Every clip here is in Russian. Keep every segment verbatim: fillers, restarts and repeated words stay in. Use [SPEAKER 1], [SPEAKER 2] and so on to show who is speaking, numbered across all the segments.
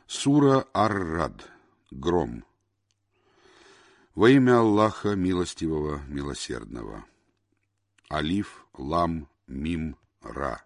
[SPEAKER 1] Сура Ар-Рад. Гром. Во имя Аллаха Милостивого, Милосердного. Алиф, Лам, Мим, Ра.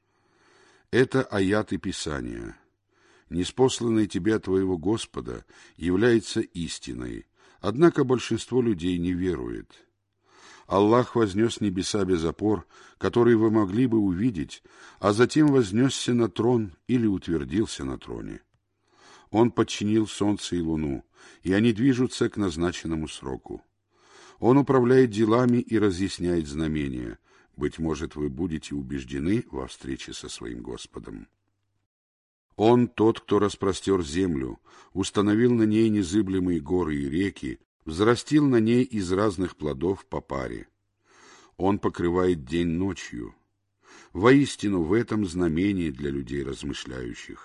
[SPEAKER 1] Это аяты Писания. Ниспосланный тебе от твоего Господа является истиной, однако большинство людей не верует. Аллах вознес небеса без опор, которые вы могли бы увидеть, а затем вознесся на трон или утвердился на троне. Он подчинил солнце и луну, и они движутся к назначенному сроку. Он управляет делами и разъясняет знамения. Быть может, вы будете убеждены во встрече со своим Господом. Он тот, кто распростер землю, установил на ней незыблемые горы и реки, взрастил на ней из разных плодов по паре. Он покрывает день ночью. Воистину, в этом знамение для людей размышляющих.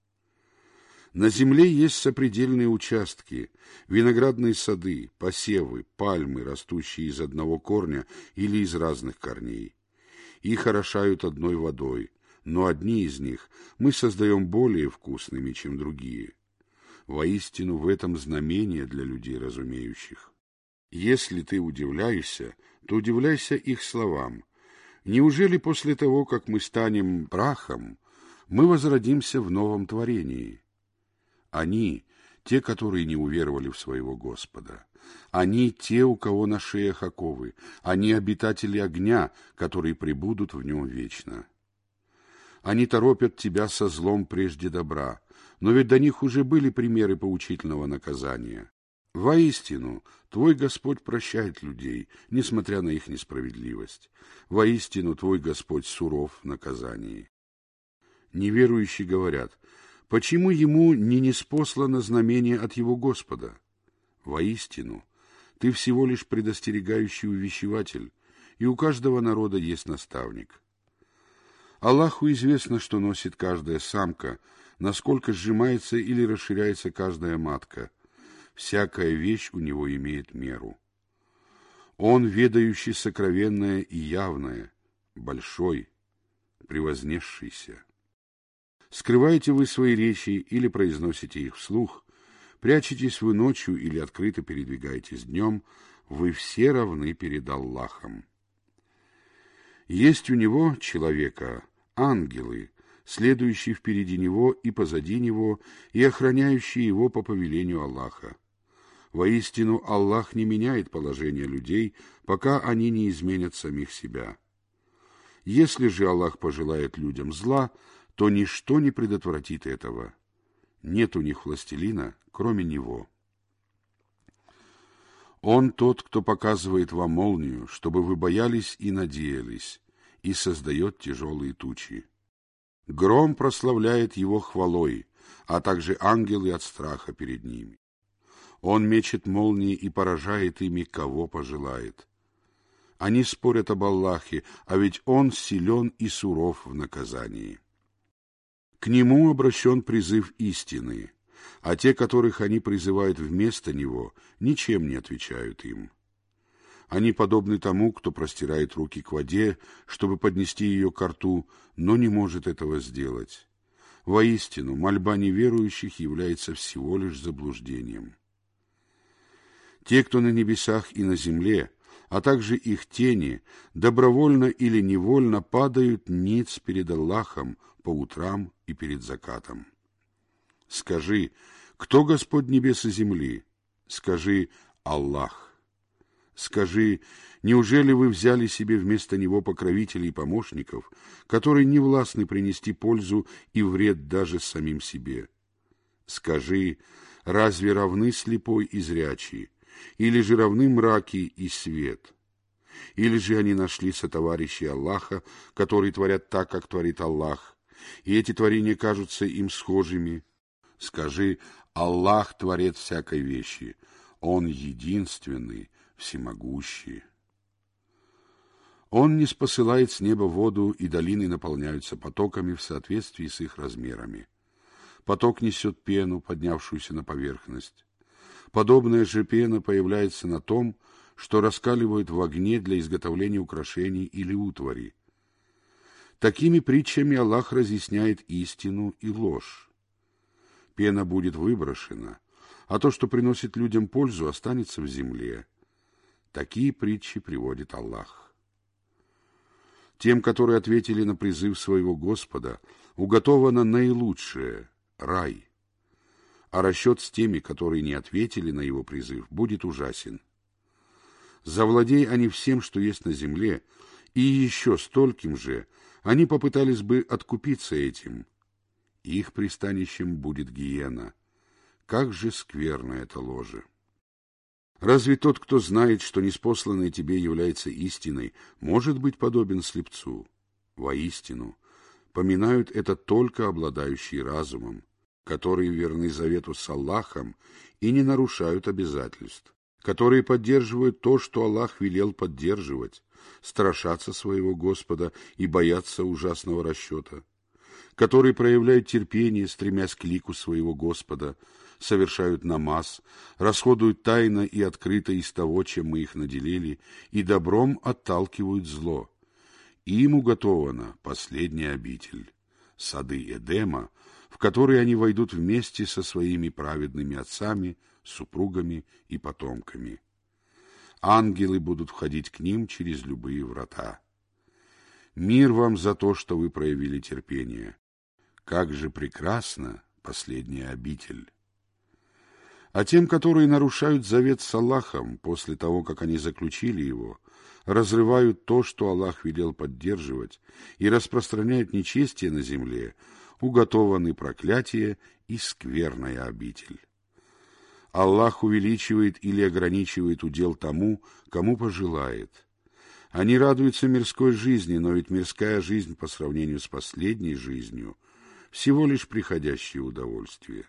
[SPEAKER 1] На земле есть сопредельные участки, виноградные сады, посевы, пальмы, растущие из одного корня или из разных корней. Их орошают одной водой, но одни из них мы создаем более вкусными, чем другие. Воистину, в этом знамение для людей разумеющих. Если ты удивляешься, то удивляйся их словам. Неужели после того, как мы станем прахом, мы возродимся в новом творении? Они, те, которые не уверовали в своего Господа. Они, те, у кого на шеях оковы. Они, обитатели огня, которые пребудут в нем вечно. Они торопят тебя со злом прежде добра, но ведь до них уже были примеры поучительного наказания. Воистину, твой Господь прощает людей, несмотря на их несправедливость. Воистину, твой Господь суров в наказании. Неверующие говорят: почему ему не ниспослано знамение от его Господа? Воистину, ты всего лишь предостерегающий увещеватель, и у каждого народа есть наставник. Аллаху известно, что носит каждая самка, насколько сжимается или расширяется каждая матка. Всякая вещь у него имеет меру. Он, ведающий сокровенное и явное, большой, превознесшийся. Скрываете вы свои речи или произносите их вслух, прячетесь вы ночью или открыто передвигаетесь днем, вы все равны перед Аллахом. Есть у него, человека, ангелы, следующие впереди него и позади него, и охраняющие его по повелению Аллаха. Воистину, Аллах не меняет положение людей, пока они не изменят самих себя. Если же Аллах пожелает людям зла, то ничто не предотвратит этого. Нет у них властелина, кроме него. Он тот, кто показывает вам молнию, чтобы вы боялись и надеялись, и создает тяжелые тучи. Гром прославляет его хвалой, а также ангелы от страха перед ними. Он мечет молнии и поражает ими, кого пожелает. Они спорят об Аллахе, а ведь Он силен и суров в наказании. К Нему обращен призыв истины, а те, которых они призывают вместо Него, ничем не отвечают им. Они подобны тому, кто простирает руки к воде, чтобы поднести ее ко рту, но не может этого сделать. Воистину, мольба неверующих является всего лишь заблуждением. Те, кто на небесах и на земле, а также их тени, добровольно или невольно падают ниц перед Аллахом по утрам и перед закатом. Скажи, кто Господь небес и земли? Скажи: Аллах. Скажи, неужели вы взяли себе вместо Него покровителей и помощников, которые не властны принести пользу и вред даже самим себе? Скажи, разве равны слепой и зрячий, или же равны мраки и свет? Или же они нашли сотоварищей Аллаха, которые творят так, как творит Аллах, и эти творения кажутся им схожими? Скажи: Аллах творец всякой вещи, Он единственный, всемогущий. Он ниспосылает с неба воду, и долины наполняются потоками в соответствии с их размерами. Поток несет пену, поднявшуюся на поверхность. Подобная же пена появляется на том, что раскаливают в огне для изготовления украшений или утвари. Такими притчами Аллах разъясняет истину и ложь. пена будет выброшена, а то, что приносит людям пользу, останется в земле. Такие притчи приводит Аллах. Тем, которые ответили на призыв своего Господа, уготовано наилучшее — рай. А расчет с теми, которые не ответили на его призыв, будет ужасен. Завладей они всем, что есть на земле, и еще стольким же, они попытались бы откупиться этим. Их пристанищем будет гиена. Как же скверно это ложе! Разве тот, кто знает, что ниспосланное тебе является истиной, может быть подобен слепцу? Воистину, поминают это только обладающие разумом, которые верны завету с Аллахом и не нарушают обязательств, которые поддерживают то, что Аллах велел поддерживать, страшатся своего Господа и боятся ужасного расчета, которые проявляют терпение, стремясь к лику своего Господа, совершают намаз, расходуют тайно и открыто из того, чем мы их наделили, и добром отталкивают зло. Им уготована последняя обитель, сады Эдема, в которые они войдут вместе со своими праведными отцами, супругами и потомками. Ангелы будут входить к ним через любые врата. Мир вам за то, что вы проявили терпение. Как же прекрасна последняя обитель! А тем, которые нарушают завет с Аллахом после того, как они заключили его, разрывают то, что Аллах велел поддерживать, и распространяют нечестие на земле, уготованы проклятие и скверная обитель. Аллах увеличивает или ограничивает удел тому, кому пожелает. Они радуются мирской жизни, но ведь мирская жизнь по сравнению с последней жизнью всего лишь приходящее удовольствие.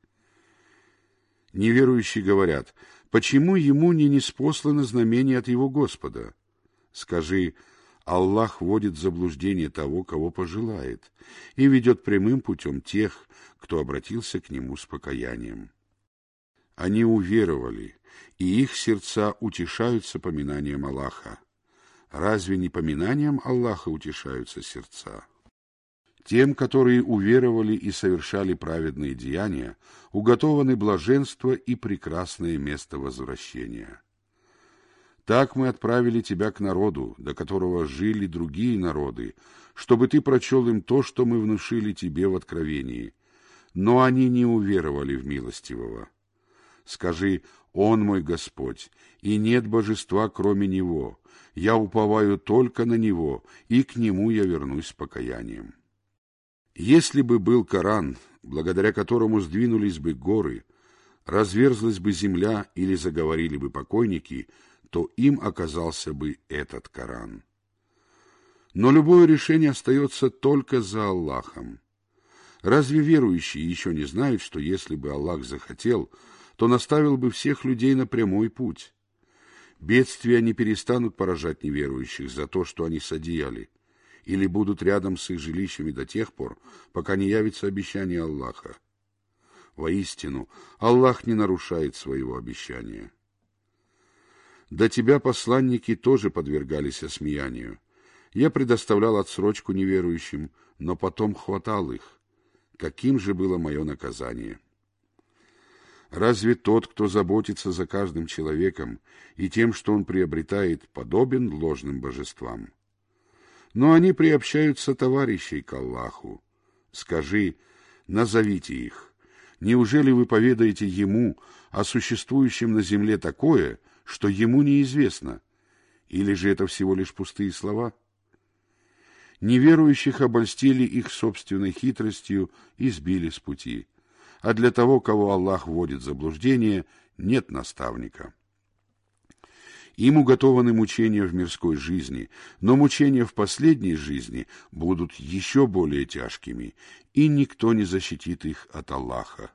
[SPEAKER 1] Неверующие говорят: почему ему не ниспослано знамение от его Господа? Скажи: Аллах вводит в заблуждение того, кого пожелает, и ведет прямым путем тех, кто обратился к нему с покаянием. Они уверовали, и их сердца утешаются поминанием Аллаха. Разве не поминанием Аллаха утешаются сердца? Тем, которые уверовали и совершали праведные деяния, уготованы блаженство и прекрасное место возвращения. Так мы отправили тебя к народу, до которого жили другие народы, чтобы ты прочел им то, что мы внушили тебе в откровении. Но они не уверовали в милостивого. Скажи: Он мой Господь, и нет божества, кроме Него. Я уповаю только на Него, и к Нему я вернусь с покаянием. Если бы был Коран, благодаря которому сдвинулись бы горы, разверзлась бы земля или заговорили бы покойники, то им оказался бы этот Коран. Но любое решение остается только за Аллахом. Разве верующие еще не знают, что если бы Аллах захотел, то наставил бы всех людей на прямой путь? Бедствия не перестанут поражать неверующих за то, что они содеяли, или будут рядом с их жилищами до тех пор, пока не явится обещание Аллаха. Воистину, Аллах не нарушает своего обещания. До тебя посланники тоже подвергались осмеянию. Я предоставлял отсрочку неверующим, но потом хватал их. Каким же было мое наказание? Разве тот, кто заботится за каждым человеком и тем, что он приобретает, подобен ложным божествам? Но они приобщаются товарищей к Аллаху. Скажи: назовите их. Неужели вы поведаете ему о существующем на земле такое, что ему неизвестно? Или же это всего лишь пустые слова? Неверующих обольстили их собственной хитростью и сбили с пути. А для того, кого Аллах вводит в заблуждение, нет наставника. Им уготованы мучения в мирской жизни, но мучения в последней жизни будут еще более тяжкими, и никто не защитит их от Аллаха.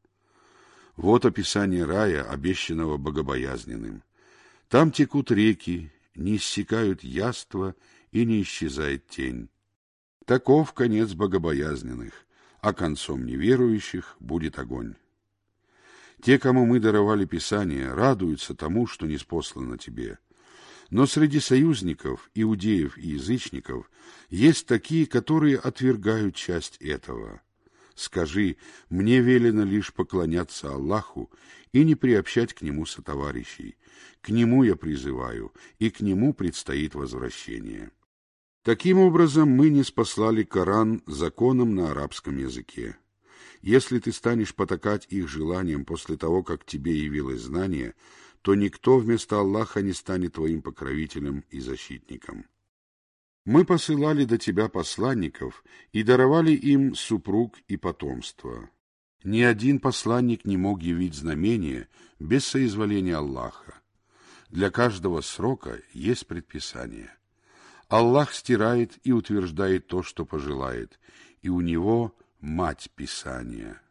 [SPEAKER 1] Вот описание рая, обещанного богобоязненным. Там текут реки, не иссякают яства и не исчезает тень. Таков конец богобоязненных, а концом неверующих будет огонь. Те, кому мы даровали Писание, радуются тому, что ниспослано тебе. Но среди союзников, иудеев и язычников, есть такие, которые отвергают часть этого. Скажи, мне велено лишь поклоняться Аллаху и не приобщать к Нему сотоварищей. К Нему я призываю, и к Нему предстоит возвращение. Таким образом, мы ниспослали Коран законом на арабском языке. Если ты станешь потакать их желаниям после того, как тебе явилось знание, то никто вместо Аллаха не станет твоим покровителем и защитником. Мы посылали до тебя посланников и даровали им супруг и потомство. Ни один посланник не мог явить знамение без соизволения Аллаха. Для каждого срока есть предписание. Аллах стирает и утверждает то, что пожелает, и у Него мать Писания.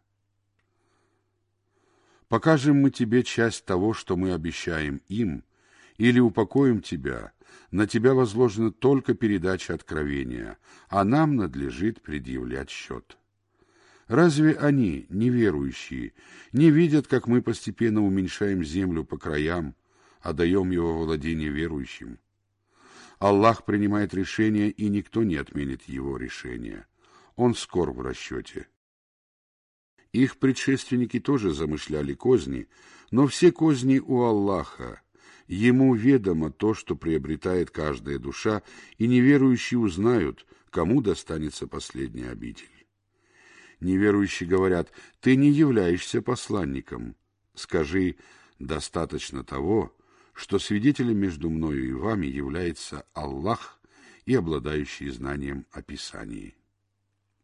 [SPEAKER 1] Покажем мы тебе часть того, что мы обещаем им, или упокоим тебя, на тебя возложена только передача откровения, а нам надлежит предъявлять счет. Разве они, неверующие, не видят, как мы постепенно уменьшаем землю по краям, а даем его владение верующим? Аллах принимает решение, и никто не отменит его решения. Он скор в расчете. Их предшественники тоже замышляли козни, но все козни у Аллаха. Ему ведомо то, что приобретает каждая душа, и неверующие узнают, кому достанется последняя обитель. Неверующие говорят: «Ты не являешься посланником». Скажи: «Достаточно того, что свидетелем между мною и вами является Аллах и обладающий знанием о Писании».